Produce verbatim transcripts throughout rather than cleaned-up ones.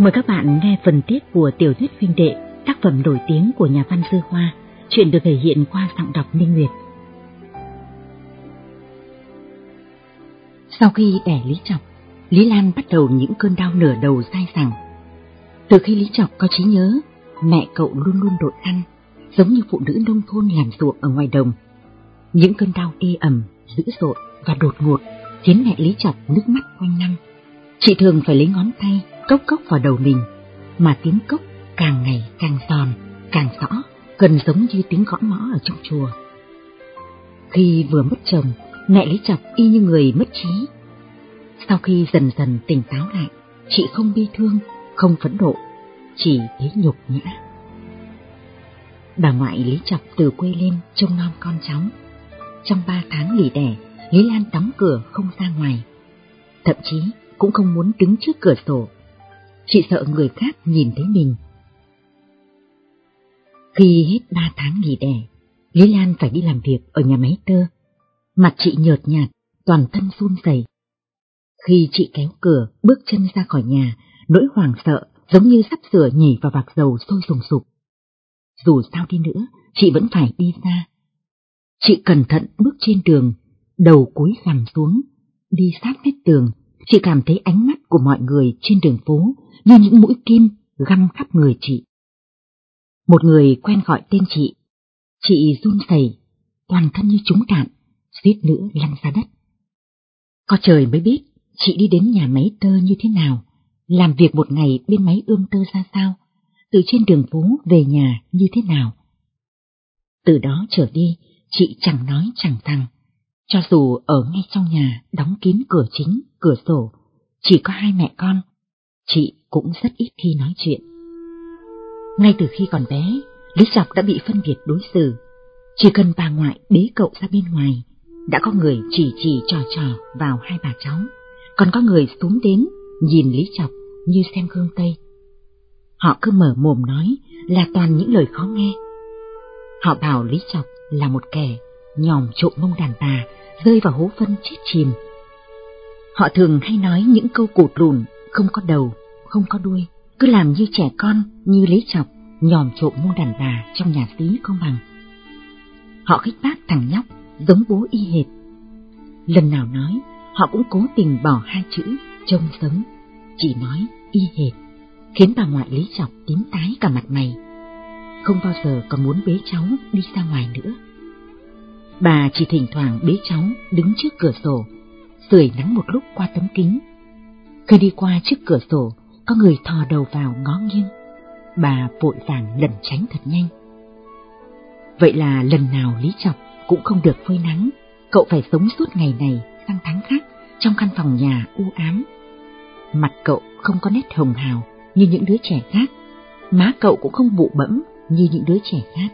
Mời các bạn nghe phần tiếp của tiểu thuyết Huynh Đệ, tác phẩm nổi tiếng của nhà văn Dư Hoa, chuyện được thể hiện qua giọng đọc Minh Nguyệt. Sau khi đẻ Lý Chọc, Lý Lan bắt đầu những cơn đau nửa đầu dai dẳng. Từ khi Lý Chọc có trí nhớ, mẹ cậu luôn luôn đội khăn, giống như phụ nữ nông thôn làm ruộng ở ngoài đồng. Những cơn đau ê ẩm, dữ dội và đột ngột khiến mẹ Lý Chọc nước mắt quanh năm. Chị thường phải lấy ngón tay cốc cốc vào đầu mình, mà tiếng cốc càng ngày càng giòn, càng rõ, gần giống như tiếng gõ mõ ở trong chùa. Khi vừa mất chồng, mẹ Lý Chọc y như người mất trí. Sau khi dần dần tỉnh táo lại, chị không bi thương, không phẫn nộ, chỉ thấy nhục nhã. Bà ngoại Lý Chọc từ quê lên trông nom con cháu. Trong ba tháng lì đẻ, Lý Lan đóng cửa không ra ngoài, thậm chí cũng không muốn đứng trước cửa sổ. Chị sợ người khác nhìn thấy mình. Khi hết ba tháng nghỉ đẻ, Lý Lan phải đi làm việc ở nhà máy tơ. Mặt chị nhợt nhạt, toàn thân run rẩy. Khi chị kéo cửa, bước chân ra khỏi nhà, nỗi hoảng sợ giống như sắp sửa nhảy vào vạc dầu sôi sùng sục. Dù sao đi nữa, chị vẫn phải đi ra. Chị cẩn thận bước trên đường, đầu cúi gằm xuống, đi sát mép tường. Chị cảm thấy ánh mắt của mọi người trên đường phố như những mũi kim găm khắp người chị. Một người quen gọi tên chị. Chị run rẩy, toàn thân như trúng đạn, suýt nữa lăn ra đất. Có trời mới biết chị đi đến nhà máy tơ như thế nào, làm việc một ngày bên máy ươm tơ ra sao, từ trên đường phố về nhà như thế nào. Từ đó trở đi, chị chẳng nói chẳng rằng. Cho dù ở ngay trong nhà, đóng kín cửa chính, cửa sổ, chỉ có hai mẹ con, chị cũng rất ít khi nói chuyện. Ngay từ khi còn bé, Lý Chọc đã bị phân biệt đối xử. Chỉ cần bà ngoại bế cậu ra bên ngoài, đã có người chỉ chỉ trò trò vào hai bà cháu, còn có người xuống đến nhìn Lý Chọc như xem gương Tây. Họ cứ mở mồm nói là toàn những lời khó nghe. Họ bảo Lý Chọc là một kẻ nhòm trộm mông đàn bà, rơi vào hố phân chết chìm. Họ thường hay nói những câu cụt lùn, không có đầu, không có đuôi, cứ làm như trẻ con như Lý Chọc nhòm trộm mông đàn bà trong nhà xí không bằng. Họ khích bác thằng nhóc giống bố y hệt. Lần nào nói, họ cũng cố tình bỏ hai chữ trông giống, chỉ nói y hệt, khiến bà ngoại Lý Chọc tím tái cả mặt mày, không bao giờ còn muốn bế cháu đi ra ngoài nữa. Bà chỉ thỉnh thoảng bế cháu đứng trước cửa sổ, sưởi nắng một lúc qua tấm kính. Khi đi qua trước cửa sổ, có người thò đầu vào ngó nghiêng, bà vội vàng lẩn tránh thật nhanh. Vậy là lần nào Lý Chọc cũng không được phơi nắng, cậu phải sống suốt ngày này sang tháng khác trong căn phòng nhà u ám. Mặt cậu không có nét hồng hào như những đứa trẻ khác, má cậu cũng không bụ bẫm như những đứa trẻ khác.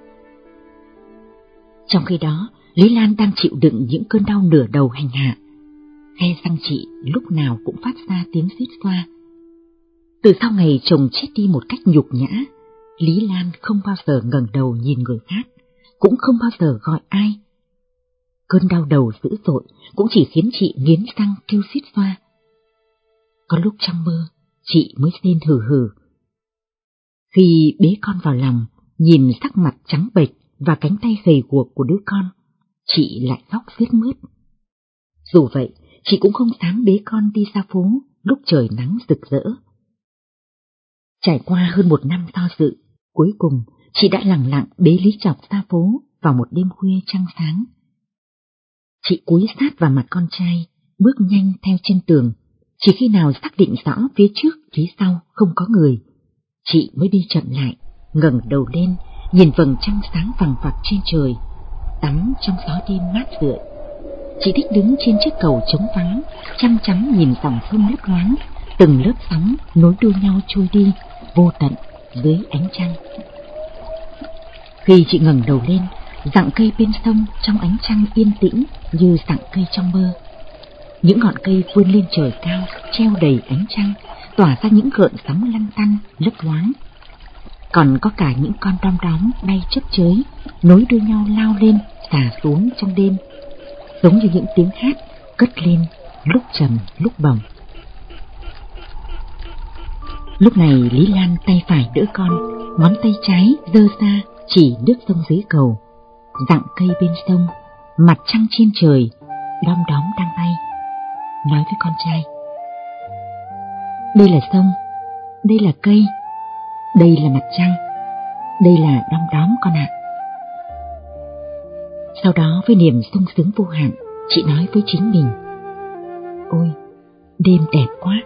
Trong khi đó, Lý Lan đang chịu đựng những cơn đau nửa đầu hành hạ. Khe răng chị lúc nào cũng phát ra tiếng suýt xoa. Từ sau ngày chồng chết đi một cách nhục nhã, Lý Lan không bao giờ ngẩng đầu nhìn người khác, cũng không bao giờ gọi ai. Cơn đau đầu dữ dội cũng chỉ khiến chị nghiến răng kêu suýt xoa. Có lúc trong mơ, chị mới rên hừ hừ. Khi bế con vào lòng, nhìn sắc mặt trắng bệch và cánh tay gầy guộc của đứa con, chị lại khóc sướt mướt. Dù vậy, chị cũng không dám bế con đi ra phố lúc trời nắng rực rỡ. Trải qua hơn một năm do dự, cuối cùng chị đã lẳng lặng bế Lý Chọc ra phố vào một đêm khuya trăng sáng. Chị cúi sát vào mặt con trai, bước nhanh theo chân tường. Chỉ khi nào xác định rõ phía trước, phía sau không có người, chị mới đi chậm lại, ngẩng đầu lên, nhìn vầng trăng sáng vằng vặc trên trời, tắm trong gió đêm mát rượi. Chị thích đứng trên chiếc cầu trống vắng, chăm chăm nhìn dòng sông lấp loáng, từng lớp sóng nối đuôi nhau trôi đi, vô tận dưới ánh trăng. Khi chị ngẩng đầu lên, rặng cây bên sông trong ánh trăng yên tĩnh như rặng cây trong mơ. Những ngọn cây vươn lên trời cao, treo đầy ánh trăng, tỏa ra những gợn sóng lăn tăn, lấp loáng. Còn có cả những con đom đóm bay chớp chới, nối đuôi nhau lao lên, xả xuống trong đêm, giống như những tiếng hát cất lên lúc trầm lúc bồng. Lúc này Lý Lan tay phải đỡ con, ngón tay trái giơ ra chỉ nước sông dưới cầu, dặng cây bên sông, mặt trăng trên trời, đom đóm đang bay, nói với con trai: đây là sông, đây là cây, đây là mặt trăng, đây là đom đóm con ạ. Sau đó với niềm sung sướng vô hạn, chị nói với chính mình: ôi, đêm đẹp quá.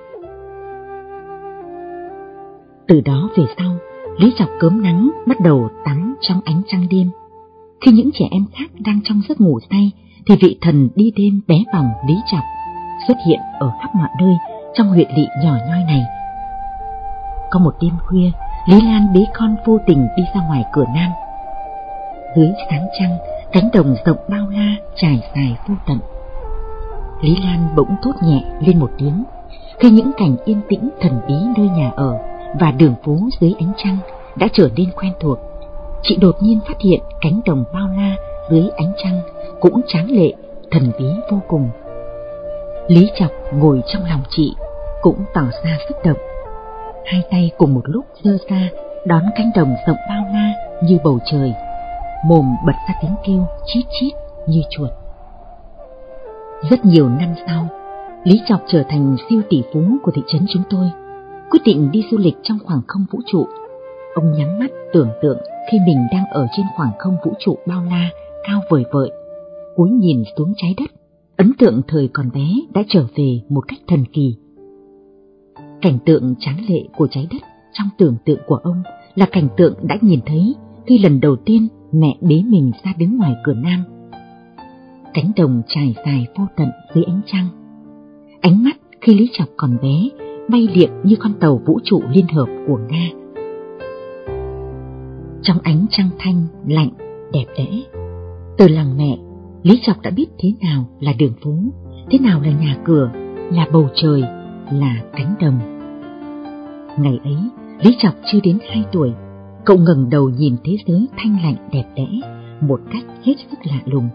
Từ đó về sau, Lý Chọc cớm nắng bắt đầu tắm trong ánh trăng đêm. Khi những trẻ em khác đang trong giấc ngủ say, thì vị thần đi đêm bé bỏng Lý Chọc xuất hiện ở khắp mọi nơi trong huyện lỵ nhỏ nhoi này. Có một đêm khuya, Lý Lan bế con vô tình đi ra ngoài cửa nam. Dưới sáng trăng, cánh đồng rộng bao la trải dài vô tận. Lý Lan bỗng thốt nhẹ lên một tiếng khi những cảnh yên tĩnh thần bí nơi nhà ở và đường phố dưới ánh trăng đã trở nên quen thuộc. Chị đột nhiên phát hiện cánh đồng bao la dưới ánh trăng cũng tráng lệ, thần bí vô cùng. Lý Chọc ngồi trong lòng chị cũng tỏ ra xúc động. Hai tay cùng một lúc giơ ra đón cánh đồng rộng bao la như bầu trời, mồm bật ra tiếng kêu chít chít như chuột. Rất nhiều năm sau, Lý Chọc trở thành siêu tỷ phú của thị trấn chúng tôi, quyết định đi du lịch trong khoảng không vũ trụ. Ông nhắm mắt tưởng tượng khi mình đang ở trên khoảng không vũ trụ bao la, cao vời vợi, cúi nhìn xuống trái đất, ấn tượng thời còn bé đã trở về một cách thần kỳ. Cảnh tượng tráng lệ của trái đất trong tưởng tượng của ông là cảnh tượng đã nhìn thấy khi lần đầu tiên mẹ bế mình ra đứng ngoài cửa nam. Cánh đồng trải dài vô tận dưới ánh trăng. Ánh mắt khi Lý Chọc còn bé bay liệng như con tàu vũ trụ liên hợp của Nga. Trong ánh trăng thanh, lạnh, đẹp đẽ, từ lòng mẹ, Lý Chọc đã biết thế nào là đường phố, thế nào là nhà cửa, là bầu trời, là cánh đồng. Ngày ấy, Lý Chọc chưa đến hai tuổi, cậu ngẩng đầu nhìn thế giới thanh lạnh đẹp đẽ một cách hết sức lạ lùng.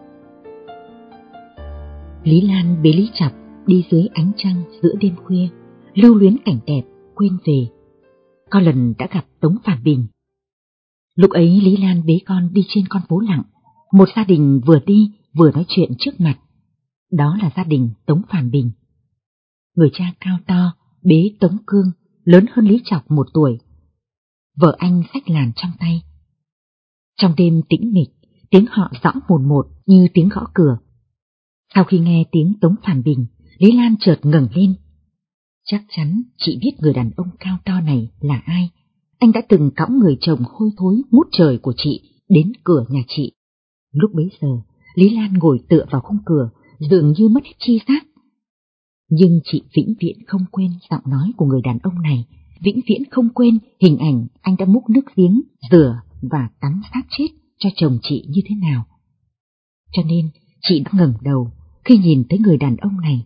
Lý Lan bế Lý Chọc đi dưới ánh trăng giữa đêm khuya, lưu luyến cảnh đẹp, quên về. Có lần đã gặp Tống Phản Bình. Lúc ấy Lý Lan bế con đi trên con phố lặng, một gia đình vừa đi vừa nói chuyện trước mặt. Đó là gia đình Tống Phản Bình. Người cha cao to, bế Tống Cương, lớn hơn Lý Chọc một tuổi. Vợ anh xách làn trong tay. Trong đêm tĩnh mịch, tiếng họ rõ mồn một như tiếng gõ cửa. Sau khi nghe tiếng Tống Phản Bình, Lý Lan chợt ngẩng lên. Chắc chắn chị biết người đàn ông cao to này là ai. Anh đã từng cõng người chồng hôi thối ngút trời của chị đến cửa nhà chị. Lúc bấy giờ, Lý Lan ngồi tựa vào khung cửa, dường như mất hết chi giác. Nhưng chị vĩnh viễn không quên giọng nói của người đàn ông này, vĩnh viễn không quên hình ảnh anh đã múc nước giếng, rửa và tắm xác chết cho chồng chị như thế nào. Cho nên chị đã ngẩng đầu khi nhìn thấy người đàn ông này.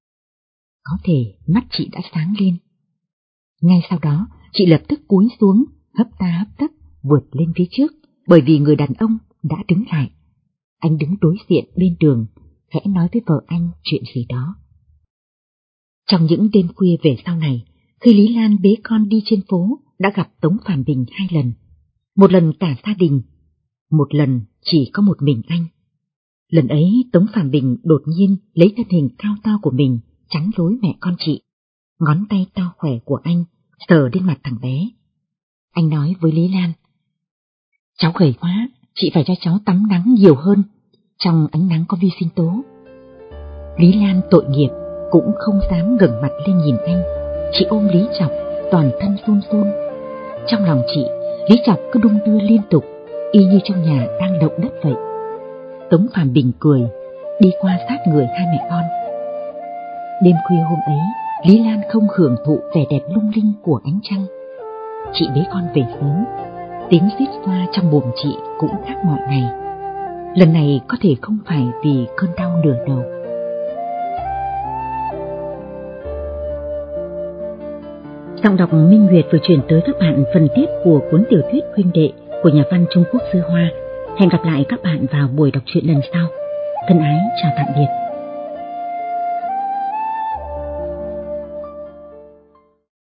Có thể mắt chị đã sáng lên. Ngay sau đó, chị lập tức cúi xuống, hấp ta hấp tấp vượt lên phía trước, bởi vì người đàn ông đã đứng lại. Anh đứng đối diện bên đường, khẽ nói với vợ anh chuyện gì đó. Trong những đêm khuya về sau này, khi Lý Lan bế con đi trên phố, đã gặp Tống Phản Bình hai lần. Một lần cả gia đình, một lần chỉ có một mình anh. Lần ấy Tống Phản Bình đột nhiên lấy thân hình cao to của mình chắn lối mẹ con chị. Ngón tay to khỏe của anh sờ lên mặt thằng bé. Anh nói với Lý Lan: cháu gầy quá, chị phải cho cháu tắm nắng nhiều hơn, trong ánh nắng có vi sinh tố. Lý Lan tội nghiệp cũng không dám ngẩng mặt lên nhìn anh. Chị ôm Lý Chọc, toàn thân run run. Trong lòng chị, Lý Chọc cứ đung đưa liên tục, y như trong nhà đang động đất vậy. Tống Phản Bình cười, đi qua sát người hai mẹ con. Đêm khuya hôm ấy, Lý Lan không hưởng thụ vẻ đẹp lung linh của ánh trăng. Chị bế con về sớm, tiếng rít xoa trong mồm chị cũng khác mọi ngày. Lần này có thể không phải vì cơn đau nửa đầu. Giọng đọc Minh Nguyệt vừa chuyển tới các bạn phần tiếp của cuốn tiểu thuyết Huynh Đệ của nhà văn Trung Quốc Sư Hoa. Hẹn gặp lại các bạn vào buổi đọc truyện lần sau. Thân ái chào tạm biệt.